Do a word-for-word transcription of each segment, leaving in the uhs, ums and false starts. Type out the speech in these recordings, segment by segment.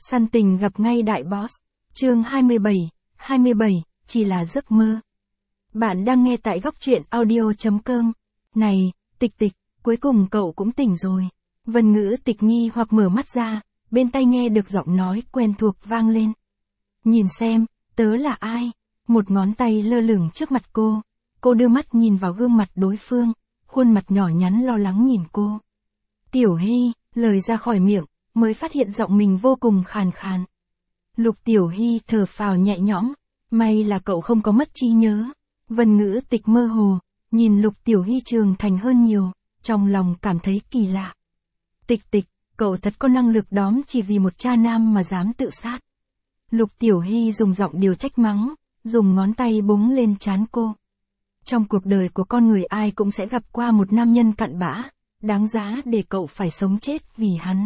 Săn tình gặp ngay đại boss. Chương hai mươi bảy, hai mươi bảy, chỉ là giấc mơ. Bạn đang nghe tại góc truyện audio chấm com. Này, Tịch Tịch, cuối cùng cậu cũng tỉnh rồi. Vân Ngữ Tịch nghi hoặc mở mắt ra, bên tai nghe được giọng nói quen thuộc vang lên. Nhìn xem, tớ là ai? Một ngón tay lơ lửng trước mặt cô. Cô đưa mắt nhìn vào gương mặt đối phương, khuôn mặt nhỏ nhắn lo lắng nhìn cô. Tiểu Hy, lời ra khỏi miệng, mới phát hiện giọng mình vô cùng khàn khàn. Lục Tiểu Hy thở phào nhẹ nhõm, may là cậu không có mất trí nhớ. Vân Ngữ Tịch mơ hồ, nhìn Lục Tiểu Hy trưởng thành hơn nhiều, trong lòng cảm thấy kỳ lạ. Tịch Tịch, cậu thật có năng lực đóm chỉ vì một cha nam mà dám tự sát. Lục Tiểu Hy dùng giọng điều trách mắng, dùng ngón tay búng lên trán cô. Trong cuộc đời của con người ai cũng sẽ gặp qua một nam nhân cặn bã, đáng giá để cậu phải sống chết vì hắn.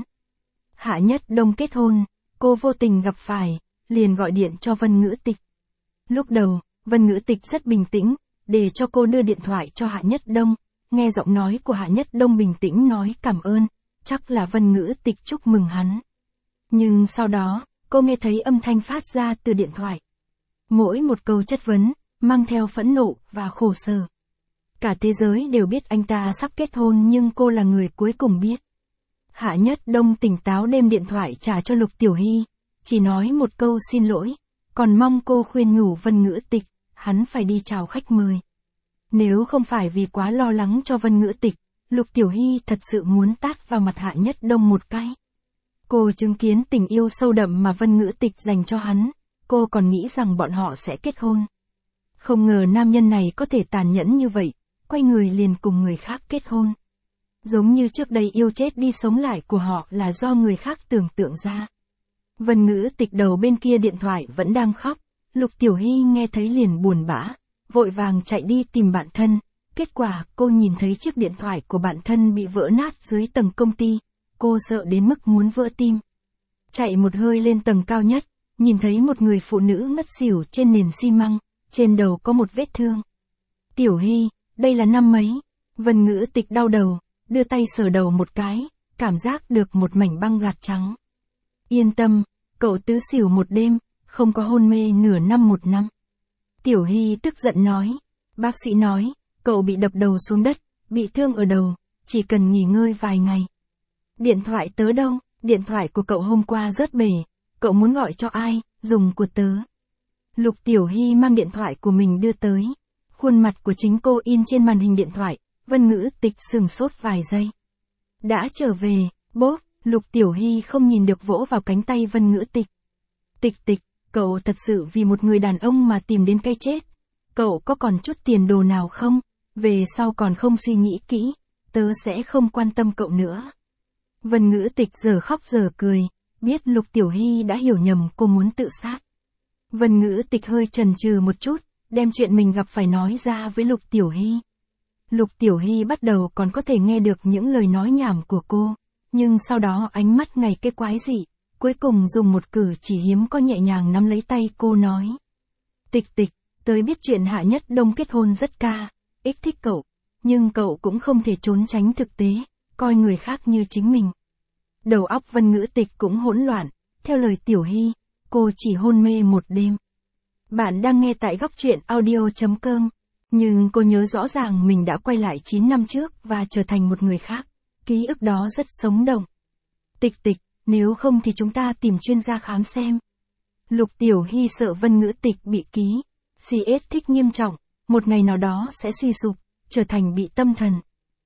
Hạ Nhất Đông kết hôn, cô vô tình gặp phải, liền gọi điện cho Vân Ngữ Tịch. Lúc đầu, Vân Ngữ Tịch rất bình tĩnh, để cho cô đưa điện thoại cho Hạ Nhất Đông, nghe giọng nói của Hạ Nhất Đông bình tĩnh nói cảm ơn, chắc là Vân Ngữ Tịch chúc mừng hắn. Nhưng sau đó, cô nghe thấy âm thanh phát ra từ điện thoại. Mỗi một câu chất vấn, mang theo phẫn nộ và khổ sở. Cả thế giới đều biết anh ta sắp kết hôn nhưng cô là người cuối cùng biết. Hạ Nhất Đông tỉnh táo đem điện thoại trả cho Lục Tiểu Hy, chỉ nói một câu xin lỗi, còn mong cô khuyên nhủ Vân Ngữ Tịch, hắn phải đi chào khách mời. Nếu không phải vì quá lo lắng cho Vân Ngữ Tịch, Lục Tiểu Hy thật sự muốn tát vào mặt Hạ Nhất Đông một cái. Cô chứng kiến tình yêu sâu đậm mà Vân Ngữ Tịch dành cho hắn, cô còn nghĩ rằng bọn họ sẽ kết hôn. Không ngờ nam nhân này có thể tàn nhẫn như vậy, quay người liền cùng người khác kết hôn. Giống như trước đây yêu chết đi sống lại của họ là do người khác tưởng tượng ra. Vân Ngữ Tịch đầu bên kia điện thoại vẫn đang khóc, Lục Tiểu Hy nghe thấy liền buồn bã, vội vàng chạy đi tìm bạn thân. Kết quả cô nhìn thấy chiếc điện thoại của bạn thân bị vỡ nát dưới tầng công ty, cô sợ đến mức muốn vỡ tim. Chạy một hơi lên tầng cao nhất, nhìn thấy một người phụ nữ ngất xỉu trên nền xi măng, trên đầu có một vết thương. Tiểu Hy, đây là năm mấy? Vân Ngữ Tịch đau đầu, đưa tay sờ đầu một cái, cảm giác được một mảnh băng gạc trắng. Yên tâm, cậu tứ xỉu một đêm, không có hôn mê nửa năm một năm. Tiểu Hy tức giận nói, bác sĩ nói, cậu bị đập đầu xuống đất, bị thương ở đầu, chỉ cần nghỉ ngơi vài ngày. Điện thoại tớ đâu? Điện thoại của cậu hôm qua rớt bể, cậu muốn gọi cho ai? Dùng của tớ. Lục Tiểu Hy mang điện thoại của mình đưa tới. Khuôn mặt của chính cô in trên màn hình điện thoại, Vân Ngữ Tịch sừng sốt vài giây. Đã trở về, bốp, Lục Tiểu Hy không nhìn được vỗ vào cánh tay Vân Ngữ Tịch. Tịch Tịch, cậu thật sự vì một người đàn ông mà tìm đến cái chết. Cậu có còn chút tiền đồ nào không? Về sau còn không suy nghĩ kỹ, tớ sẽ không quan tâm cậu nữa. Vân Ngữ Tịch giờ khóc giờ cười, biết Lục Tiểu Hy đã hiểu nhầm cô muốn tự sát. Vân Ngữ Tịch hơi chần chừ một chút, đem chuyện mình gặp phải nói ra với Lục Tiểu Hy. Lục Tiểu Hy bắt đầu còn có thể nghe được những lời nói nhảm của cô, nhưng sau đó ánh mắt ngày cái quái dị, cuối cùng dùng một cử chỉ hiếm có nhẹ nhàng nắm lấy tay cô nói. Tịch Tịch, tớ biết chuyện Hạ Nhất Đông kết hôn rất ca, ích thích cậu, nhưng cậu cũng không thể trốn tránh thực tế, coi người khác như chính mình. Đầu óc Vân Ngữ Tịch cũng hỗn loạn, theo lời Tiểu Hy, cô chỉ hôn mê một đêm. Bạn đang nghe tại góc truyện audio chấm com, nhưng cô nhớ rõ ràng mình đã quay lại chín năm trước và trở thành một người khác, ký ức đó rất sống động. Tịch Tịch, nếu không thì chúng ta tìm chuyên gia khám xem. Lục Tiểu Hy sợ Vân Ngữ Tịch bị ký, xê ét thích nghiêm trọng, một ngày nào đó sẽ suy sụp, trở thành bị tâm thần.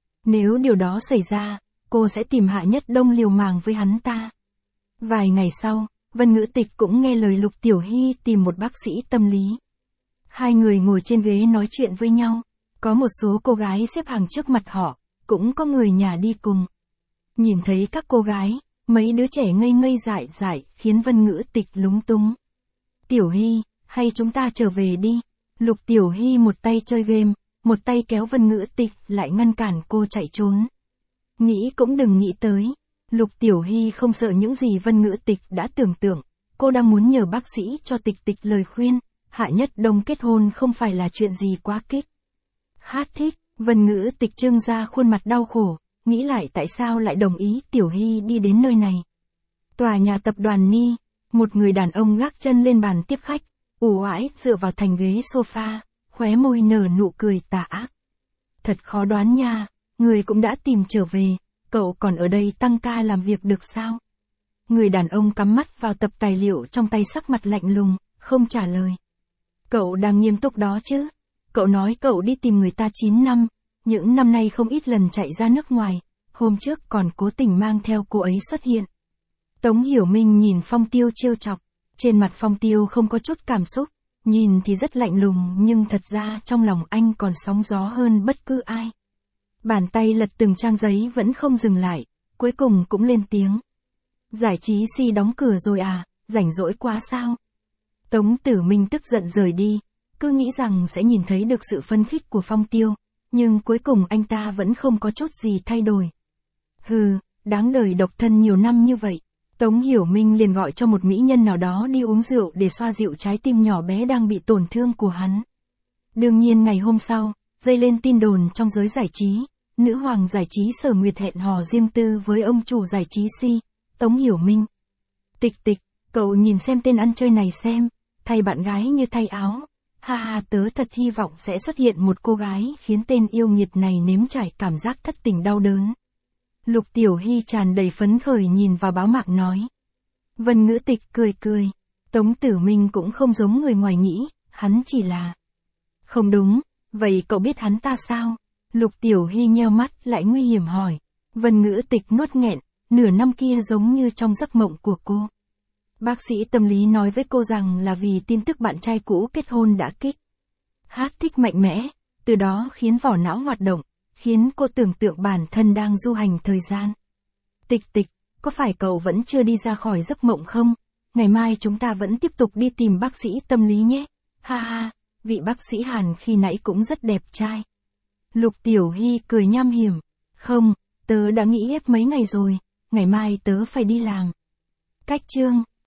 Nếu điều đó xảy ra, cô sẽ tìm Hạ Nhất Đông liều mạng với hắn ta. Vài ngày sau, Vân Ngữ Tịch cũng nghe lời Lục Tiểu Hy tìm một bác sĩ tâm lý. Hai người ngồi trên ghế nói chuyện với nhau, có một số cô gái xếp hàng trước mặt họ, cũng có người nhà đi cùng. Nhìn thấy các cô gái, mấy đứa trẻ ngây ngây dại dại khiến Vân Ngữ Tịch lúng túng. Tiểu Hy, hay chúng ta trở về đi. Lục Tiểu Hy một tay chơi game, một tay kéo Vân Ngữ Tịch lại ngăn cản cô chạy trốn. Nghĩ cũng đừng nghĩ tới. Lục Tiểu Hy không sợ những gì Vân Ngữ Tịch đã tưởng tượng, cô đang muốn nhờ bác sĩ cho Tịch Tịch lời khuyên, Hạ Nhất Đông kết hôn không phải là chuyện gì quá kích. Hát thích, Vân Ngữ Tịch trưng ra khuôn mặt đau khổ, nghĩ lại tại sao lại đồng ý Tiểu Hy đi đến nơi này. Tòa nhà tập đoàn Ni, Một người đàn ông gác chân lên bàn tiếp khách, ủ oải dựa vào thành ghế sofa, khóe môi nở nụ cười tà ác. Thật khó đoán nha, người cũng đã tìm trở về, cậu còn ở đây tăng ca làm việc được sao? Người đàn ông cắm mắt vào tập tài liệu trong tay, sắc mặt lạnh lùng, không trả lời. Cậu đang nghiêm túc đó chứ? Cậu nói cậu đi tìm người ta chín năm, những năm nay không ít lần chạy ra nước ngoài, hôm trước còn cố tình mang theo cô ấy xuất hiện. Tống Hiểu Minh nhìn Phong Tiêu trêu chọc, trên mặt Phong Tiêu không có chút cảm xúc, nhìn thì rất lạnh lùng nhưng thật ra trong lòng anh còn sóng gió hơn bất cứ ai. Bàn tay lật từng trang giấy vẫn không dừng lại, cuối cùng cũng lên tiếng. Giải trí si đóng cửa rồi à, rảnh rỗi quá sao? Tống Tử Minh tức giận rời đi, cứ nghĩ rằng sẽ nhìn thấy được sự phấn khích của Phong Tiêu, nhưng cuối cùng anh ta vẫn không có chút gì thay đổi. Hừ, đáng đời độc thân nhiều năm như vậy. Tống Hiểu Minh liền gọi cho một mỹ nhân nào đó đi uống rượu để xoa dịu trái tim nhỏ bé đang bị tổn thương của hắn. Đương nhiên ngày hôm sau, dây lên tin đồn trong giới giải trí, nữ hoàng giải trí Sở Nguyệt hẹn hò riêng tư với ông chủ giải trí si, Tống Hiểu Minh. Tịch tịch, cậu nhìn xem tên ăn chơi này xem, thay bạn gái như thay áo. Ha ha, tớ thật hy vọng sẽ xuất hiện một cô gái khiến tên yêu nghiệt này nếm trải cảm giác thất tình đau đớn. Lục Tiểu Hy tràn đầy phấn khởi nhìn vào báo mạng nói. Vân Ngữ Tịch cười cười. Tống Tử Minh cũng không giống người ngoài nghĩ, hắn chỉ là... Không đúng, vậy cậu biết hắn ta sao? Lục Tiểu Hy nheo mắt lại nguy hiểm hỏi. Vân Ngữ Tịch nuốt nghẹn, nửa năm kia giống như trong giấc mộng của cô. Bác sĩ tâm lý nói với cô rằng là vì tin tức bạn trai cũ kết hôn đã kích. Hát thích mạnh mẽ, từ đó khiến vỏ não hoạt động, khiến cô tưởng tượng bản thân đang du hành thời gian. Tịch tịch, có phải cậu vẫn chưa đi ra khỏi giấc mộng không? Ngày mai chúng ta vẫn tiếp tục đi tìm bác sĩ tâm lý nhé. Ha ha, vị bác sĩ Hàn khi nãy cũng rất đẹp trai. Lục Tiểu Hy cười nham hiểm. Không, tớ đã nghĩ hết mấy ngày rồi, ngày mai tớ phải đi làm. Cách chương